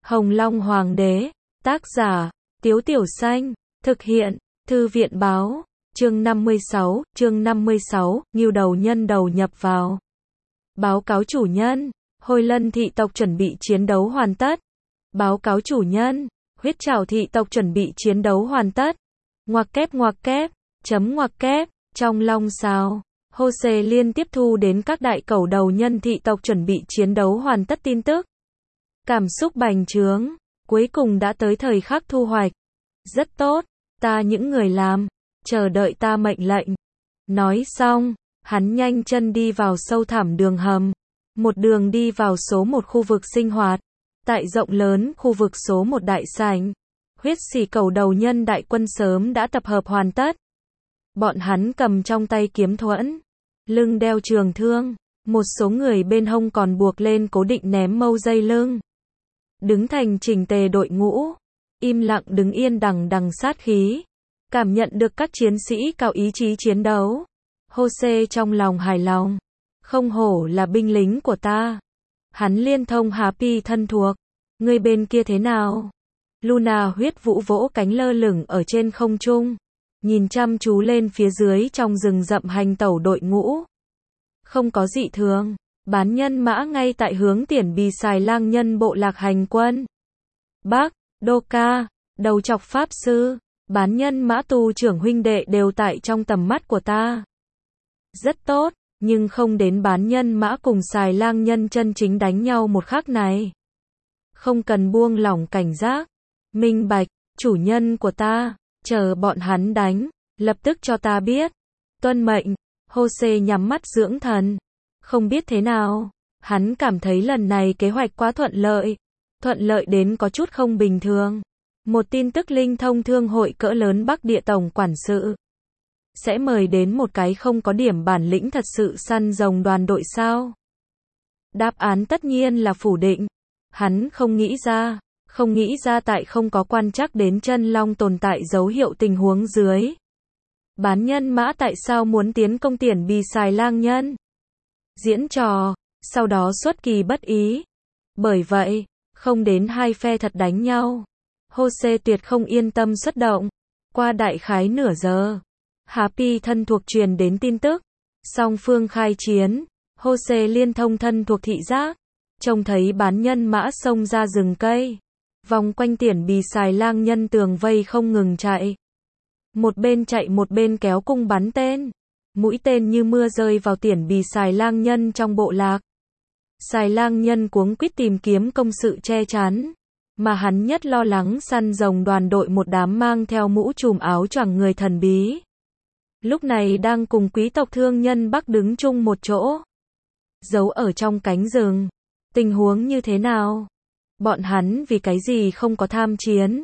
Hồng Long Hoàng đế, tác giả, Tiếu Tiểu Xanh, thực hiện, Thư viện báo, chương 56, Ngưu đầu nhân đầu nhập vào. Báo cáo chủ nhân, Hồi Lân thị tộc chuẩn bị chiến đấu hoàn tất. Báo cáo chủ nhân, Huyết Trảo thị tộc chuẩn bị chiến đấu hoàn tất. Ngoặc kép, chấm ngoặc kép, trong long sao. Hô-xê liên tiếp thu đến các đại cẩu đầu nhân thị tộc chuẩn bị chiến đấu hoàn tất tin tức. Cảm xúc bành trướng, cuối cùng đã tới thời khắc thu hoạch. Rất tốt, ta những người làm, chờ đợi ta mệnh lệnh. Nói xong, hắn nhanh chân đi vào sâu thẳm đường hầm. Một đường đi vào số một khu vực sinh hoạt. Tại rộng lớn khu vực số một đại sảnh. Huyết xỉ cẩu đầu nhân đại quân sớm đã tập hợp hoàn tất. Bọn hắn cầm trong tay kiếm thuẫn, lưng đeo trường thương, một số người bên hông còn buộc lên cố định ném mâu dây lưng. Đứng thành chỉnh tề đội ngũ, im lặng đứng yên đằng đằng sát khí, cảm nhận được các chiến sĩ cao ý chí chiến đấu. Hô-xê trong lòng hài lòng, không hổ là binh lính của ta. Hắn liên thông Happy thân thuộc, người bên kia thế nào? Luna huyết vũ vỗ cánh lơ lửng ở trên không trung, nhìn chăm chú lên phía dưới trong rừng rậm hành tẩu đội ngũ. Không có dị thường, bán nhân mã ngay tại hướng Tiền Bì Xài Lang nhân bộ lạc hành quân. Bắc, Đô Ca, đầu chọc pháp sư, bán nhân mã tu trưởng huynh đệ đều tại trong tầm mắt của ta. Rất tốt, nhưng không đến bán nhân mã cùng Xài Lang nhân chân chính đánh nhau một khắc này. Không cần buông lỏng cảnh giác. Minh bạch, chủ nhân của ta, chờ bọn hắn đánh, lập tức cho ta biết. Tuân mệnh, Hô-xê nhắm mắt dưỡng thần. Không biết thế nào, hắn cảm thấy lần này kế hoạch quá thuận lợi đến có chút không bình thường. Một tin tức linh thông thương hội cỡ lớn Bắc Địa tổng quản sự sẽ mời đến một cái không có điểm bản lĩnh thật sự săn rồng đoàn đội sao? Đáp án tất nhiên là phủ định. Hắn không nghĩ ra tại không có quan trắc đến chân long tồn tại dấu hiệu tình huống dưới. Bán nhân mã tại sao muốn tiến công Tiền Bì Xài Lang nhân? Diễn trò, sau đó xuất kỳ bất ý. Bởi vậy, không đến hai phe thật đánh nhau. Hô-xê tuyệt không yên tâm xuất động. Qua đại khái nửa giờ, Happy thân thuộc truyền đến tin tức. Song phương khai chiến, Hô-xê liên thông thân thuộc thị giác. Trông thấy bán nhân mã xông ra rừng cây. Vòng quanh Tiền Bì Xài Lang nhân tường vây không ngừng chạy. Một bên chạy một bên kéo cung bắn tên. Mũi tên như mưa rơi vào Tiền Bì Xài Lang nhân trong bộ lạc. Xài Lang nhân cuống quýt tìm kiếm công sự che chắn. Mà hắn nhất lo lắng săn rồng đoàn đội một đám mang theo mũ trùm áo choàng người thần bí. Lúc này đang cùng quý tộc thương nhân Bắc đứng chung một chỗ. Giấu ở trong cánh rừng. Tình huống như thế nào? Bọn hắn vì cái gì không có tham chiến?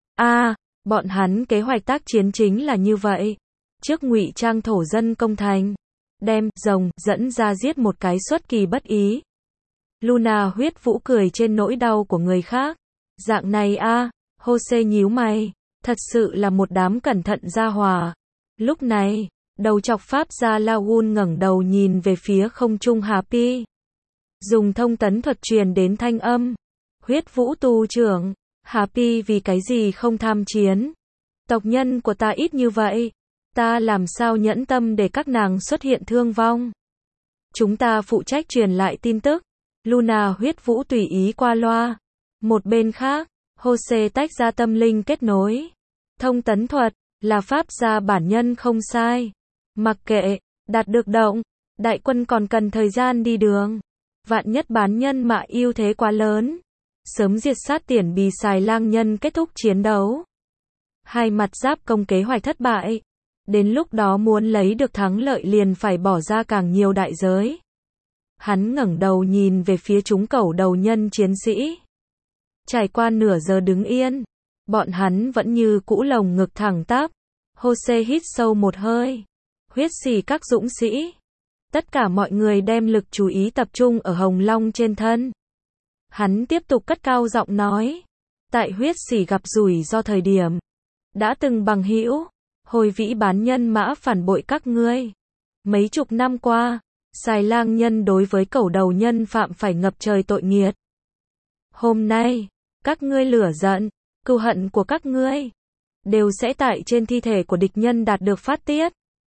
Bọn hắn kế hoạch tác chiến chính là như vậy. Trước ngụy trang thổ dân công thành, đem rồng dẫn ra giết một cái xuất kỳ bất ý. Luna huyết vũ cười trên nỗi đau của người khác. Dạng này Hô-xê nhíu mày, thật sự là một đám cẩn thận gia hỏa. Lúc này, đầu chọc pháp gia Laogun ngẩng đầu nhìn về phía không trung Happy. Dùng thông tấn thuật truyền đến thanh âm. Huyết vũ tu trưởng, Happy vì cái gì không tham chiến? Tộc nhân của ta ít như vậy, ta làm sao nhẫn tâm để các nàng xuất hiện thương vong? Chúng ta phụ trách truyền lại tin tức. Luna huyết vũ tùy ý qua loa. Một bên khác, Hô-xê tách ra tâm linh kết nối. Thông tấn thuật, là pháp gia bản nhân không sai. Mặc kệ, đạt được động, đại quân còn cần thời gian đi đường. Vạn nhất bán nhân mã ưu thế quá lớn. Sớm diệt sát Tiền Bì Xài Lang nhân kết thúc chiến đấu. Hai mặt giáp công kế hoạch thất bại. Đến lúc đó muốn lấy được thắng lợi liền phải bỏ ra càng nhiều đại giới. Hắn ngẩng đầu nhìn về phía chúng cẩu đầu nhân chiến sĩ. Trải qua nửa giờ đứng yên, bọn hắn vẫn như cũ lồng ngực thẳng tắp. Hô-xê hít sâu một hơi. Huyết xỉ các dũng sĩ. Tất cả mọi người đem lực chú ý tập trung ở Hồng Long trên thân. Hắn tiếp tục cất cao giọng nói. Tại huyết xỉ gặp rủi ro thời điểm. Đã từng bằng hữu. Hồi vĩ bán nhân mã phản bội các ngươi. Mấy chục năm qua, Xài Lang nhân đối với cẩu đầu nhân phạm phải ngập trời tội nghiệt. Hôm nay, Các ngươi lửa giận, cừu hận của các ngươi đều sẽ tại trên thi thể của địch nhân đạt được phát tiết.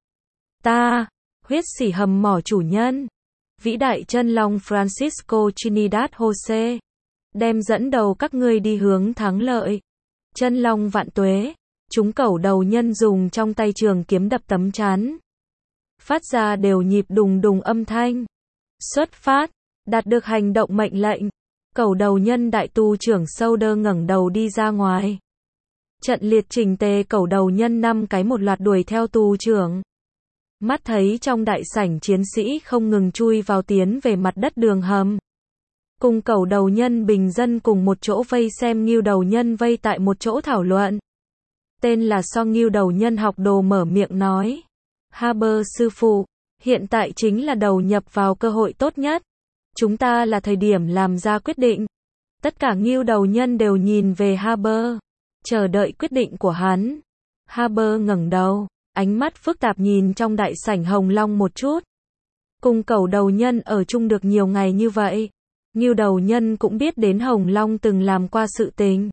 Ta, huyết sỉ hầm mỏ chủ nhân, vĩ đại chân long Francisco Trinidad Jose, đem dẫn đầu các ngươi đi hướng thắng lợi. Chân long vạn tuế, chúng cẩu đầu nhân dùng trong tay trường kiếm đập tấm chắn, phát ra đều nhịp đùng đùng âm thanh. Xuất phát, đạt được hành động mệnh lệnh, cẩu đầu nhân đại tu trưởng sâu đơ ngẩng đầu đi ra ngoài. Trận liệt trình tề cẩu đầu nhân 5 cái một loạt đuổi theo tu trưởng. Mắt thấy trong đại sảnh chiến sĩ không ngừng chui vào tiến về mặt đất đường hầm. Cùng cẩu đầu nhân bình dân cùng một chỗ vây xem ngưu đầu nhân vây tại một chỗ thảo luận. Tên là So ngưu đầu nhân học đồ mở miệng nói. Haber sư phụ, hiện tại chính là đầu nhập vào cơ hội tốt nhất. Chúng ta là thời điểm làm ra quyết định. Tất cả ngưu đầu nhân đều nhìn về Haber, chờ đợi quyết định của hắn. Haber ngẩng đầu, ánh mắt phức tạp nhìn trong đại sảnh Hồng Long một chút. Cùng cẩu đầu nhân ở chung được nhiều ngày như vậy, ngưu đầu nhân cũng biết đến Hồng Long từng làm qua sự tình.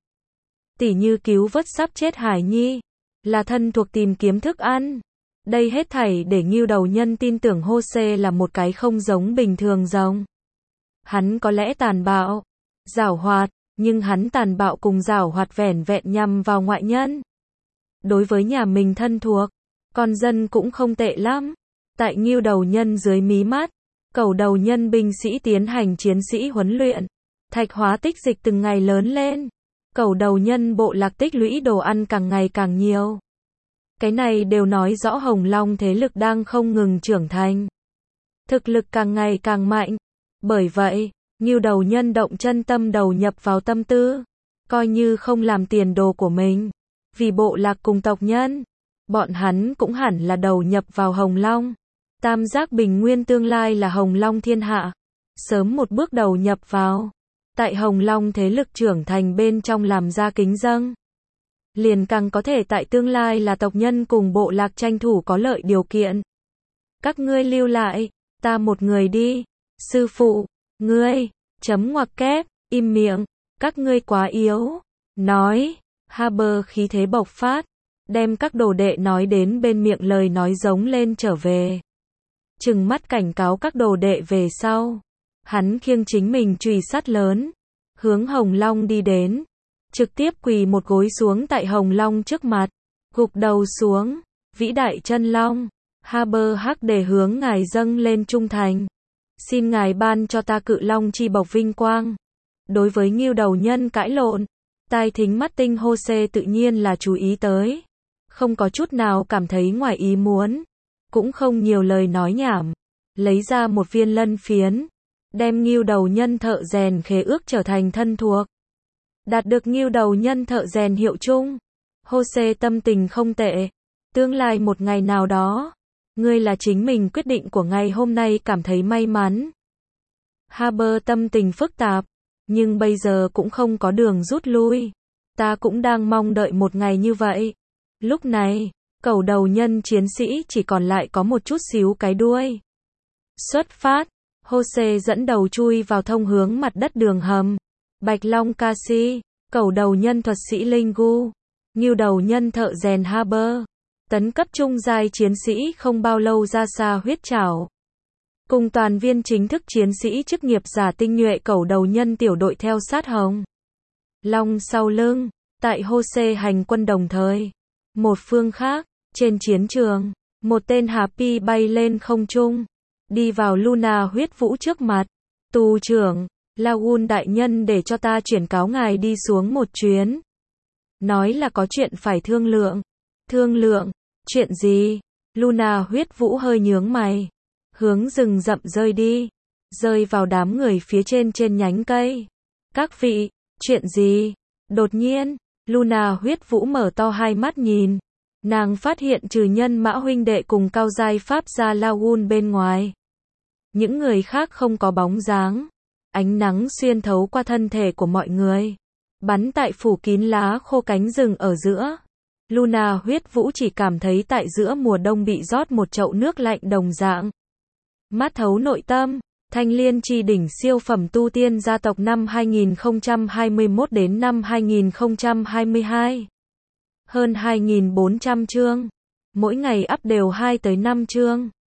Tỉ như cứu vớt sắp chết Hải Nhi, là thân thuộc tìm kiếm thức ăn. Đây hết thảy để ngưu đầu nhân tin tưởng Jose là một cái không giống bình thường rồng. Hắn có lẽ tàn bạo, giảo hoạt, nhưng hắn tàn bạo cùng giảo hoạt vẻn vẹn nhằm vào ngoại nhân. Đối với nhà mình thân thuộc, con dân cũng không tệ lắm. Tại ngưu đầu nhân dưới mí mắt, cẩu đầu nhân binh sĩ tiến hành chiến sĩ huấn luyện. Thạch hóa tích dịch từng ngày lớn lên. Cẩu đầu nhân bộ lạc tích lũy đồ ăn càng ngày càng nhiều. Cái này đều nói rõ Hồng Long thế lực đang không ngừng trưởng thành. Thực lực càng ngày càng mạnh. Bởi vậy, ngưu đầu nhân động chân tâm đầu nhập vào tâm tư. Coi như không làm tiền đồ của mình. Vì bộ lạc cùng tộc nhân, bọn hắn cũng hẳn là đầu nhập vào Hồng Long. Tam giác bình nguyên tương lai là Hồng Long thiên hạ. Sớm một bước đầu nhập vào. Tại Hồng Long thế lực trưởng thành bên trong làm ra kính dâng. Liền càng có thể tại tương lai là tộc nhân cùng bộ lạc tranh thủ có lợi điều kiện. Các ngươi lưu lại, ta một người đi. Sư phụ, ngươi, chấm ngoặc kép, im miệng, các ngươi quá yếu. Nói, Haber khí thế bộc phát, đem các đồ đệ nói đến bên miệng lời nói giống lên trở về. Trừng mắt cảnh cáo các đồ đệ về sau. Hắn khiêng chính mình chùy sắt lớn, hướng Hồng Long đi đến, trực tiếp quỳ một gối xuống tại Hồng Long trước mặt, gục đầu xuống, vĩ đại chân long, Haber hắc để hướng ngài dâng lên trung thành. Xin ngài ban cho ta cự long chi bộc vinh quang. Đối với ngưu đầu nhân cãi lộn, tai thính mắt tinh Jose tự nhiên là chú ý tới. Không có chút nào cảm thấy ngoài ý muốn, cũng không nhiều lời nói nhảm, lấy ra một viên lân phiến. Đem ngưu đầu nhân thợ rèn khế ước trở thành thân thuộc. Đạt được ngưu đầu nhân thợ rèn hiệu chung. Jose tâm tình không tệ. Tương lai một ngày nào đó, ngươi là chính mình quyết định của ngày hôm nay cảm thấy may mắn. Haber tâm tình phức tạp, nhưng bây giờ cũng không có đường rút lui. Ta cũng đang mong đợi một ngày như vậy. Lúc này, cẩu đầu nhân chiến sĩ chỉ còn lại có một chút xíu cái đuôi. Xuất phát. Jose dẫn đầu chui vào thông hướng mặt đất đường hầm. Bạch Long Casi, cẩu đầu nhân thuật sĩ Linh Gu, ngưu đầu nhân thợ rèn Haber, tấn cấp trung giai chiến sĩ không bao lâu ra xa huyết trảo. Cùng toàn viên chính thức chiến sĩ chức nghiệp giả tinh nhuệ cẩu đầu nhân tiểu đội theo sát Hồng Long sau lưng, tại Jose hành quân đồng thời. Một phương khác, trên chiến trường, một tên Happy bay lên không trung. Đi vào Luna huyết vũ trước mặt. Tù trưởng, Laoon đại nhân để cho ta chuyển cáo ngài đi xuống một chuyến. Nói là có chuyện phải thương lượng. Thương lượng? Chuyện gì? Luna huyết vũ hơi nhướng mày. Hướng rừng rậm rơi đi. Rơi vào đám người phía trên nhánh cây. Các vị, chuyện gì? Đột nhiên, Luna huyết vũ mở to hai mắt nhìn. Nàng phát hiện trừ nhân mã huynh đệ cùng cao giai pháp gia Laoon bên ngoài. Những người khác không có bóng dáng. Ánh nắng xuyên thấu qua thân thể của mọi người. Bắn tại phủ kín lá khô cánh rừng ở giữa. Luna huyết vũ chỉ cảm thấy tại giữa mùa đông bị rót một chậu nước lạnh đồng dạng. Mát thấu nội tâm, Thanh Liên chi đỉnh siêu phẩm tu tiên gia tộc năm 2021 đến năm 2022. Hơn 2.400 chương. Mỗi ngày up đều 2 tới 5 chương.